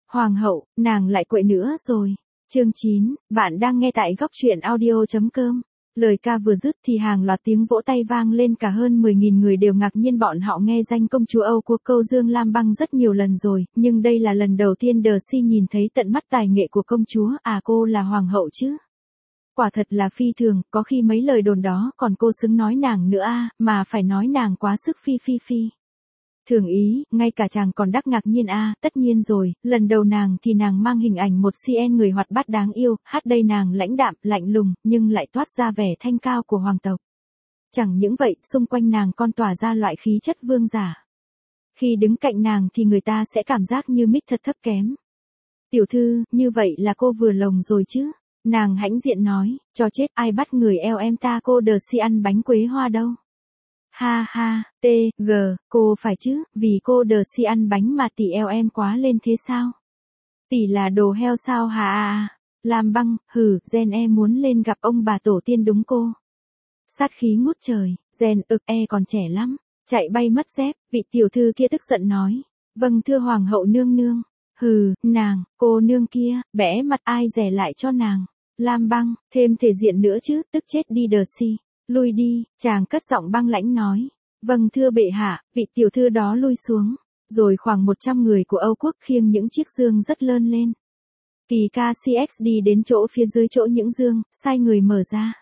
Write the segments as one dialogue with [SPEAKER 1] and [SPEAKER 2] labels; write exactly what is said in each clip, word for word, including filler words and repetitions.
[SPEAKER 1] Hoàng hậu, nàng lại quậy nữa rồi. Chương chín, bạn đang nghe tại góc truyện audio chấm com. Lời ca vừa dứt thì hàng loạt tiếng vỗ tay vang lên, cả hơn mười nghìn người đều ngạc nhiên, bọn họ nghe danh công chúa Âu của câu Dương Lam Băng rất nhiều lần rồi, nhưng đây là lần đầu tiên Darcy nhìn thấy tận mắt tài nghệ của công chúa. À, cô là hoàng hậu chứ? Quả thật là phi thường, có khi mấy lời đồn đó còn cô xứng nói nàng nữa à, mà phải nói nàng quá sức phi phi phi. Thường ý, ngay cả chàng còn đắc ngạc nhiên. À, tất nhiên rồi, lần đầu nàng thì nàng mang hình ảnh một xê en người hoạt bát đáng yêu, hát đây nàng lãnh đạm, lạnh lùng, nhưng lại toát ra vẻ thanh cao của hoàng tộc. Chẳng những vậy, xung quanh nàng còn tỏa ra loại khí chất vương giả. Khi đứng cạnh nàng thì người ta sẽ cảm giác như mic thật thấp kém. Tiểu thư, như vậy là cô vừa lồng rồi chứ? Nàng hãnh diện nói, cho chết, ai bắt người eo em ta cô Darcy ăn bánh quế hoa đâu. Ha ha, t, g, cô phải chứ, vì cô Darcy ăn bánh mà tỷ eo em quá lên thế sao? Tỷ là đồ heo sao hả? À, Lam Băng, hừ, Gen e muốn lên gặp ông bà tổ tiên đúng cô. Sát khí ngút trời, Gen ực e còn trẻ lắm, chạy bay mất dép, vị tiểu thư kia tức giận nói. Vâng thưa hoàng hậu nương nương. Hừ, nàng, cô nương kia, bẽ mặt ai rẻ lại cho nàng. Lam Băng, thêm thể diện nữa chứ, tức chết đi Darcy. Lui đi, chàng cất giọng băng lãnh nói. Vâng thưa bệ hạ, vị tiểu thư đó lui xuống. Rồi khoảng một trăm người của Âu quốc khiêng những chiếc dương rất lơn lên. Kỳ ca xê ích đi đến chỗ phía dưới chỗ những dương, sai người mở ra.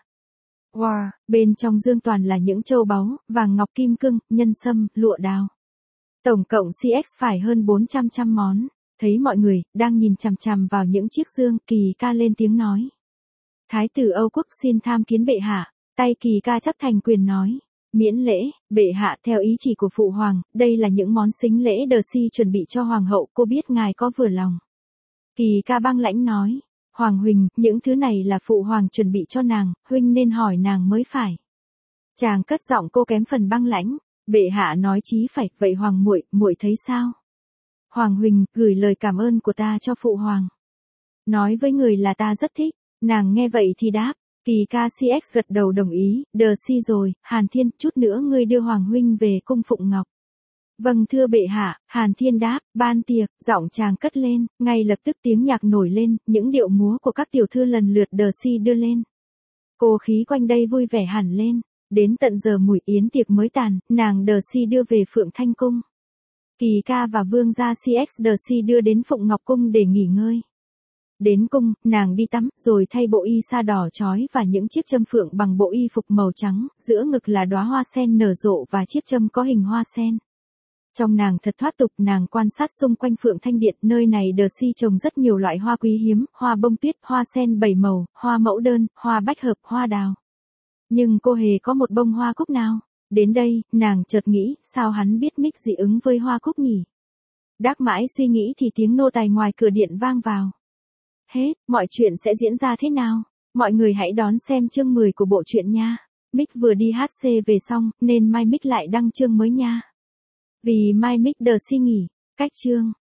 [SPEAKER 1] Wow, bên trong dương toàn là những châu báu, vàng ngọc kim cương, nhân sâm, lụa đào. Tổng cộng xê ích phải hơn bốn trăm trăm món. Thấy mọi người đang nhìn chằm chằm vào những chiếc dương, Kỳ ca lên tiếng nói. Thái tử Âu quốc xin tham kiến bệ hạ. Tay Kỳ ca chắp thành quyền nói. Miễn lễ, bệ hạ, theo ý chỉ của phụ hoàng, đây là những món sính lễ Darcy chuẩn bị cho hoàng hậu, cô biết ngài có vừa lòng. Kỳ ca băng lãnh nói. Hoàng huynh, những thứ này là phụ hoàng chuẩn bị cho nàng, huynh nên hỏi nàng mới phải. Chàng cất giọng cô kém phần băng lãnh. Bệ hạ nói chí phải, vậy hoàng muội, muội thấy sao? Hoàng huynh, gửi lời cảm ơn của ta cho phụ hoàng. Nói với người là ta rất thích. Nàng nghe vậy thì đáp. Kỳ ca xê ích gật đầu đồng ý. Darcy rồi, Hàn Thiên, chút nữa ngươi đưa hoàng huynh về cung phụng ngọc. Vâng thưa bệ hạ, Hàn Thiên đáp. Ban tiệc, giọng chàng cất lên, ngay lập tức tiếng nhạc nổi lên, những điệu múa của các tiểu thư lần lượt Darcy đưa lên. Cô khí quanh đây vui vẻ hẳn lên. Đến tận giờ mùi yến tiệc mới tàn, nàng Darcy đưa về Phượng Thanh cung. Kỳ ca và vương gia xê ích Darcy đưa đến Phụng Ngọc cung để nghỉ ngơi. Đến cung, nàng đi tắm, rồi thay bộ y sa đỏ chói và những chiếc châm phượng bằng bộ y phục màu trắng, giữa ngực là đóa hoa sen nở rộ và chiếc châm có hình hoa sen. Trong nàng thật thoát tục, nàng quan sát xung quanh Phượng Thanh điện, nơi này Darcy trồng rất nhiều loại hoa quý hiếm, hoa bông tuyết, hoa sen bảy màu, hoa mẫu đơn, hoa bách hợp, hoa đào. Nhưng cô hề có một bông hoa cúc nào. Đến đây, nàng chợt nghĩ, sao hắn biết mix dị ứng với hoa cúc nhỉ? Đắc mãi suy nghĩ thì tiếng nô tài ngoài cửa điện vang vào. Hết, mọi chuyện sẽ diễn ra thế nào? Mọi người hãy đón xem chương mười của bộ truyện nha. Mick vừa đi hát xê về xong, nên mai Mick lại đăng chương mới nha. Vì mai Mick Darcy nghỉ, cách chương.